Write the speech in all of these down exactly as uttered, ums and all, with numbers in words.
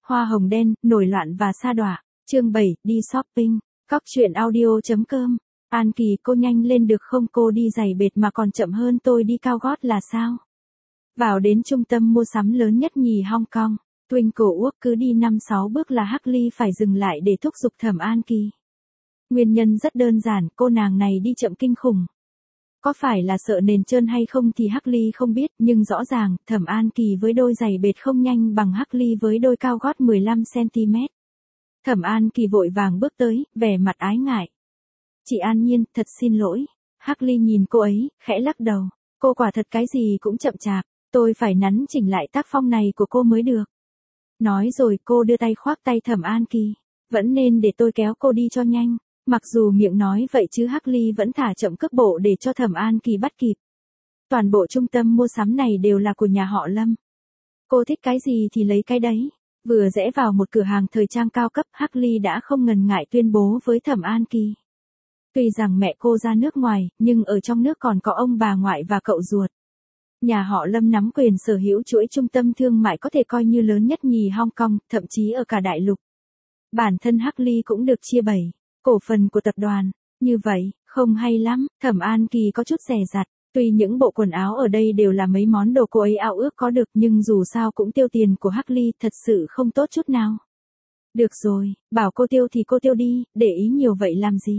Hoa hồng đen, nổi loạn và sa đọa. Chương bảy, đi shopping. Cóc truyện audio chấm com. An Kỳ, cô nhanh lên được không, cô đi giày bệt mà còn chậm hơn tôi đi cao gót là sao? Vào đến trung tâm mua sắm lớn nhất nhì Hong Kong, Twinkle Work cứ đi năm sáu bước là Harley phải dừng lại để thúc giục Thẩm An Kỳ. Nguyên nhân rất đơn giản, cô nàng này đi chậm kinh khủng. Có phải là sợ nền trơn hay không thì Harley không biết, nhưng rõ ràng, Thẩm An Kỳ với đôi giày bệt không nhanh bằng Harley với đôi cao gót mười lăm xăng ti mét. Thẩm An Kỳ vội vàng bước tới, vẻ mặt ái ngại. Chị An Nhiên, thật xin lỗi. Harley nhìn cô ấy, khẽ lắc đầu. Cô quả thật cái gì cũng chậm chạp, tôi phải nắn chỉnh lại tác phong này của cô mới được. Nói rồi cô đưa tay khoác tay Thẩm An Kỳ. Vẫn nên để tôi kéo cô đi cho nhanh. Mặc dù miệng nói vậy chứ Harley vẫn thả chậm cước bộ để cho Thẩm An Kỳ bắt kịp. Toàn bộ trung tâm mua sắm này đều là của nhà họ Lâm. Cô thích cái gì thì lấy cái đấy. Vừa rẽ vào một cửa hàng thời trang cao cấp, Harley đã không ngần ngại tuyên bố với Thẩm An Kỳ. Tuy rằng mẹ cô ra nước ngoài, nhưng ở trong nước còn có ông bà ngoại và cậu ruột. Nhà họ Lâm nắm quyền sở hữu chuỗi trung tâm thương mại có thể coi như lớn nhất nhì Hong Kong, thậm chí ở cả đại lục. Bản thân Harley cũng được chia bảy cổ phần của tập đoàn. Như vậy, không hay lắm, Thẩm An Kỳ có chút dè dặt. Tuy những bộ quần áo ở đây đều là mấy món đồ cô ấy ao ước có được, nhưng dù sao cũng tiêu tiền của Harley, thật sự không tốt chút nào. Được rồi, bảo cô tiêu thì cô tiêu đi, để ý nhiều vậy làm gì?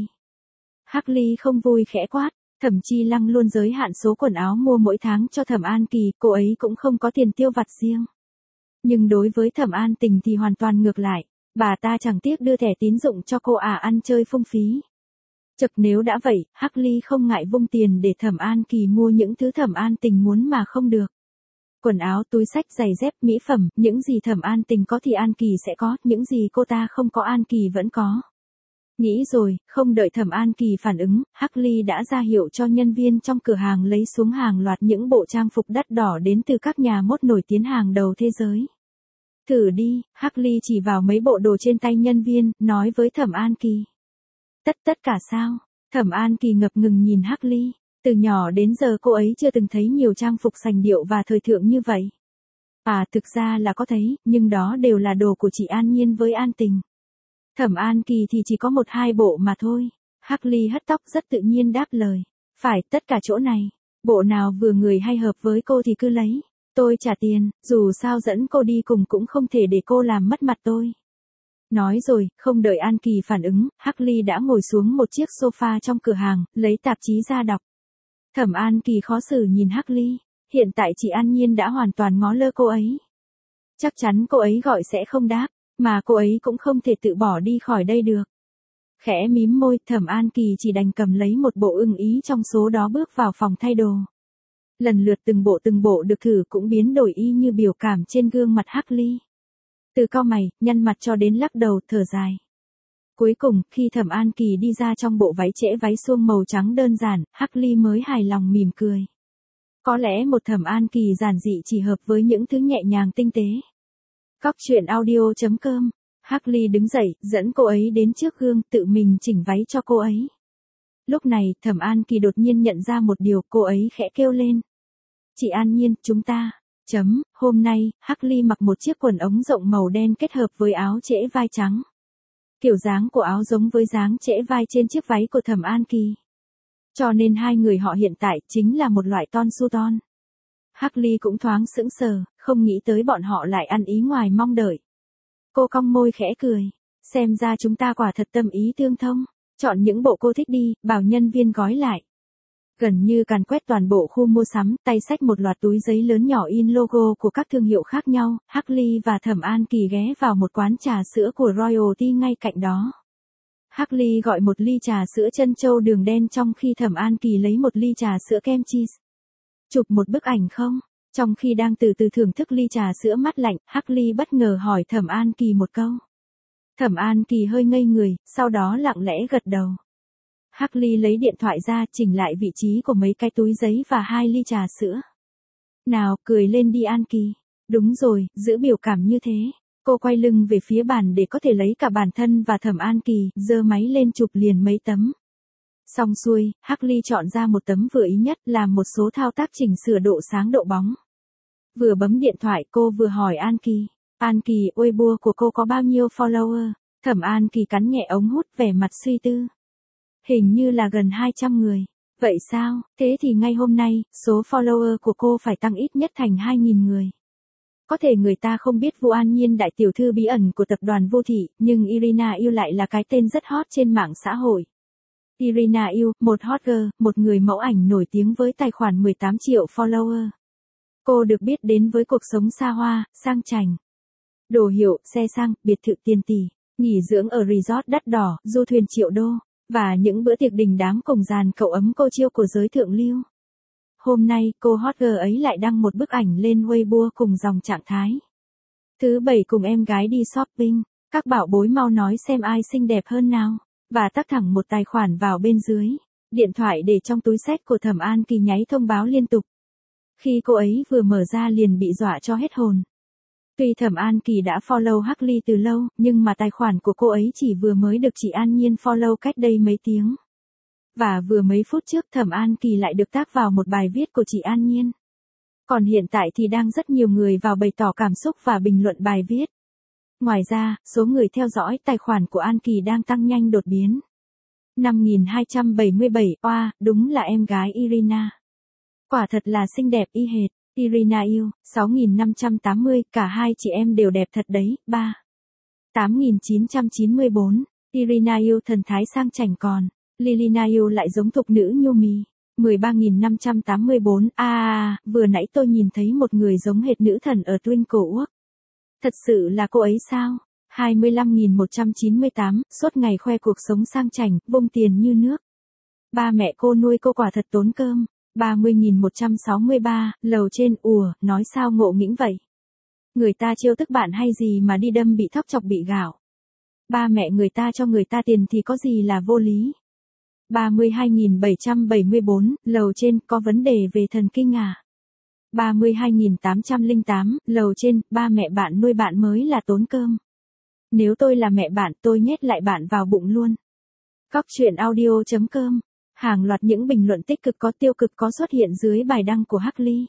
Harley không vui khẽ quát. Thẩm Chi Lăng luôn giới hạn số quần áo mua mỗi tháng cho Thẩm An Kỳ, cô ấy cũng không có tiền tiêu vặt riêng. Nhưng đối với Thẩm An Tình thì hoàn toàn ngược lại, bà ta chẳng tiếc đưa thẻ tín dụng cho cô à ăn chơi phung phí. Chật, nếu đã vậy, Harley không ngại vung tiền để Thẩm An Kỳ mua những thứ Thẩm An Tình muốn mà không được. Quần áo, túi xách, giày dép, mỹ phẩm, những gì Thẩm An Tình có thì An Kỳ sẽ có, những gì cô ta không có An Kỳ vẫn có. Nghĩ rồi, không đợi Thẩm An Kỳ phản ứng, Harley đã ra hiệu cho nhân viên trong cửa hàng lấy xuống hàng loạt những bộ trang phục đắt đỏ đến từ các nhà mốt nổi tiếng hàng đầu thế giới. Thử đi, Harley chỉ vào mấy bộ đồ trên tay nhân viên, nói với Thẩm An Kỳ. Tất tất cả sao? Thẩm An Kỳ ngập ngừng nhìn Harley. Từ nhỏ đến giờ cô ấy chưa từng thấy nhiều trang phục sành điệu và thời thượng như vậy. À, thực ra là có thấy, nhưng đó đều là đồ của chị An Nhiên với An Tình. Thẩm An Kỳ thì chỉ có một hai bộ mà thôi. Harley hất tóc rất tự nhiên đáp lời. Phải, tất cả chỗ này. Bộ nào vừa người hay hợp với cô thì cứ lấy. Tôi trả tiền, dù sao dẫn cô đi cùng cũng không thể để cô làm mất mặt tôi. Nói rồi, không đợi An Kỳ phản ứng, Harley đã ngồi xuống một chiếc sofa trong cửa hàng, lấy tạp chí ra đọc. Thẩm An Kỳ khó xử nhìn Harley. Hiện tại chị An Nhiên đã hoàn toàn ngó lơ cô ấy. Chắc chắn cô ấy gọi sẽ không đáp. Mà cô ấy cũng không thể tự bỏ đi khỏi đây được. Khẽ mím môi, Thẩm An Kỳ chỉ đành cầm lấy một bộ ưng ý trong số đó bước vào phòng thay đồ. Lần lượt từng bộ từng bộ được thử cũng biến đổi y như biểu cảm trên gương mặt Harley. Từ cau mày, nhăn mặt cho đến lắc đầu, thở dài. Cuối cùng, khi Thẩm An Kỳ đi ra trong bộ váy trễ váy suông màu trắng đơn giản, Harley mới hài lòng mỉm cười. Có lẽ một Thẩm An Kỳ giản dị chỉ hợp với những thứ nhẹ nhàng tinh tế. Cóc truyện audio chấm com. Harley đứng dậy, dẫn cô ấy đến trước gương, tự mình chỉnh váy cho cô ấy. Lúc này, Thẩm An Kỳ đột nhiên nhận ra một điều, cô ấy khẽ kêu lên. Chị An Nhiên, chúng ta. Chấm, hôm nay, Harley mặc một chiếc quần ống rộng màu đen kết hợp với áo trễ vai trắng. Kiểu dáng của áo giống với dáng trễ vai trên chiếc váy của Thẩm An Kỳ. Cho nên hai người họ hiện tại chính là một loại ton su ton. Harley cũng thoáng sững sờ, không nghĩ tới bọn họ lại ăn ý ngoài mong đợi. Cô cong môi khẽ cười. Xem ra chúng ta quả thật tâm ý tương thông. Chọn những bộ cô thích đi, bảo nhân viên gói lại. Gần như càn quét toàn bộ khu mua sắm, tay xách một loạt túi giấy lớn nhỏ in logo của các thương hiệu khác nhau, Harley và Thẩm An Kỳ ghé vào một quán trà sữa của Royalty ngay cạnh đó. Harley gọi một ly trà sữa trân châu đường đen trong khi Thẩm An Kỳ lấy một ly trà sữa kem cheese. Chụp một bức ảnh không? Trong khi đang từ từ thưởng thức ly trà sữa mát lạnh, Harley bất ngờ hỏi Thẩm An Kỳ một câu. Thẩm An Kỳ hơi ngây người, sau đó lặng lẽ gật đầu. Harley lấy điện thoại ra, chỉnh lại vị trí của mấy cái túi giấy và hai ly trà sữa. Nào, cười lên đi An Kỳ. Đúng rồi, giữ biểu cảm như thế. Cô quay lưng về phía bàn để có thể lấy cả bản thân và Thẩm An Kỳ, giơ máy lên chụp liền mấy tấm. Xong xuôi, Harley chọn ra một tấm vừa ý nhất, làm một số thao tác chỉnh sửa độ sáng độ bóng. Vừa bấm điện thoại cô vừa hỏi An Kỳ. An Kỳ, Weibo của cô có bao nhiêu follower? Thẩm An Kỳ cắn nhẹ ống hút vẻ mặt suy tư. Hình như là gần hai trăm người. Vậy sao, thế thì ngay hôm nay, số follower của cô phải tăng ít nhất thành hai nghìn người. Có thể người ta không biết Vu An Nhiên đại tiểu thư bí ẩn của tập đoàn Vô Thị, nhưng Irina yêu lại là cái tên rất hot trên mạng xã hội. Irina yêu, một hot girl, một người mẫu ảnh nổi tiếng với tài khoản mười tám triệu follower. Cô được biết đến với cuộc sống xa hoa, sang chảnh. Đồ hiệu, xe sang, biệt thự tiền tỷ, nghỉ dưỡng ở resort đắt đỏ, du thuyền triệu đô, và những bữa tiệc đình đám cùng dàn cậu ấm cô chiêu của giới thượng lưu. Hôm nay, cô hot girl ấy lại đăng một bức ảnh lên Weibo cùng dòng trạng thái. Thứ bảy cùng em gái đi shopping, các bảo bối mau nói xem ai xinh đẹp hơn nào, và tắt thẳng một tài khoản vào bên dưới. Điện thoại để trong túi xách của Thẩm An Kỳ nháy thông báo liên tục. Khi cô ấy vừa mở ra liền bị dọa cho hết hồn. Tuy Thẩm An Kỳ đã follow Hắc Ly từ lâu, nhưng mà tài khoản của cô ấy chỉ vừa mới được chị An Nhiên follow cách đây mấy tiếng. Và vừa mấy phút trước Thẩm An Kỳ lại được tag vào một bài viết của chị An Nhiên. Còn hiện tại thì đang rất nhiều người vào bày tỏ cảm xúc và bình luận bài viết. Ngoài ra, số người theo dõi tài khoản của An Kỳ đang tăng nhanh đột biến. năm nghìn hai trăm bảy mươi bảy, oa, đúng là em gái Irina. Quả thật là xinh đẹp y hệt. Irina yêu, sáu nghìn năm trăm tám mươi, cả hai chị em đều đẹp thật đấy, ba. tám nghìn chín trăm chín mươi bốn, Irina yêu thần thái sang chảnh còn. Lilina yêu lại giống thục nữ nhu mì. mười ba nghìn năm trăm tám mươi bốn, a à, vừa nãy tôi nhìn thấy một người giống hệt nữ thần ở Twinkle Work. Thật sự là cô ấy sao? hai mươi lăm nghìn một trăm chín mươi tám, suốt ngày khoe cuộc sống sang chảnh, vung tiền như nước. Ba mẹ cô nuôi cô quả thật tốn cơm. ba mươi nghìn một trăm sáu mươi ba, lầu trên, ùa, nói sao ngộ nghĩnh vậy? Người ta trêu tức bạn hay gì mà đi đâm bị thóc chọc bị gạo. Ba mẹ người ta cho người ta tiền thì có gì là vô lý. ba mươi hai nghìn bảy trăm bảy mươi bốn, lầu trên, có vấn đề về thần kinh à? ba mươi hai nghìn tám trăm lẻ tám, lầu trên, ba mẹ bạn nuôi bạn mới là tốn cơm. Nếu tôi là mẹ bạn, tôi nhét lại bạn vào bụng luôn. Cóc truyện audio chấm com. Hàng loạt những bình luận tích cực có tiêu cực có xuất hiện dưới bài đăng của Hắc Ly.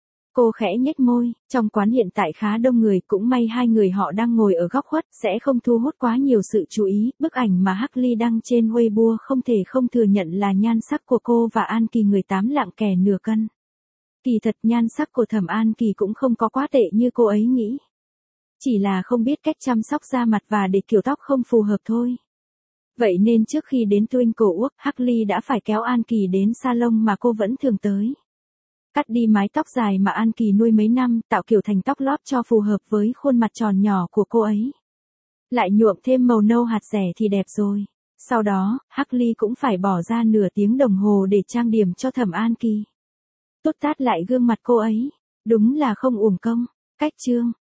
Cô khẽ nhếch môi, trong quán hiện tại khá đông người, cũng may hai người họ đang ngồi ở góc khuất, sẽ không thu hút quá nhiều sự chú ý. Bức ảnh mà Hắc Ly đăng trên Weibo không thể không thừa nhận là nhan sắc của cô và An Kỳ người tám lạng kẻ nửa cân. Kỳ thật nhan sắc của Thẩm An Kỳ cũng không có quá tệ như cô ấy nghĩ. Chỉ là không biết cách chăm sóc da mặt và để kiểu tóc không phù hợp thôi. Vậy nên trước khi đến Twinkle Work, Hắc Ly đã phải kéo An Kỳ đến salon mà cô vẫn thường tới. Cắt đi mái tóc dài mà An Kỳ nuôi mấy năm, tạo kiểu thành tóc lót cho phù hợp với khuôn mặt tròn nhỏ của cô ấy. Lại nhuộm thêm màu nâu hạt rẻ thì đẹp rồi. Sau đó, Hắc Ly cũng phải bỏ ra nửa tiếng đồng hồ để trang điểm cho Thẩm An Kỳ. Tút tát lại gương mặt cô ấy. Đúng là không uổng công. Cách chương.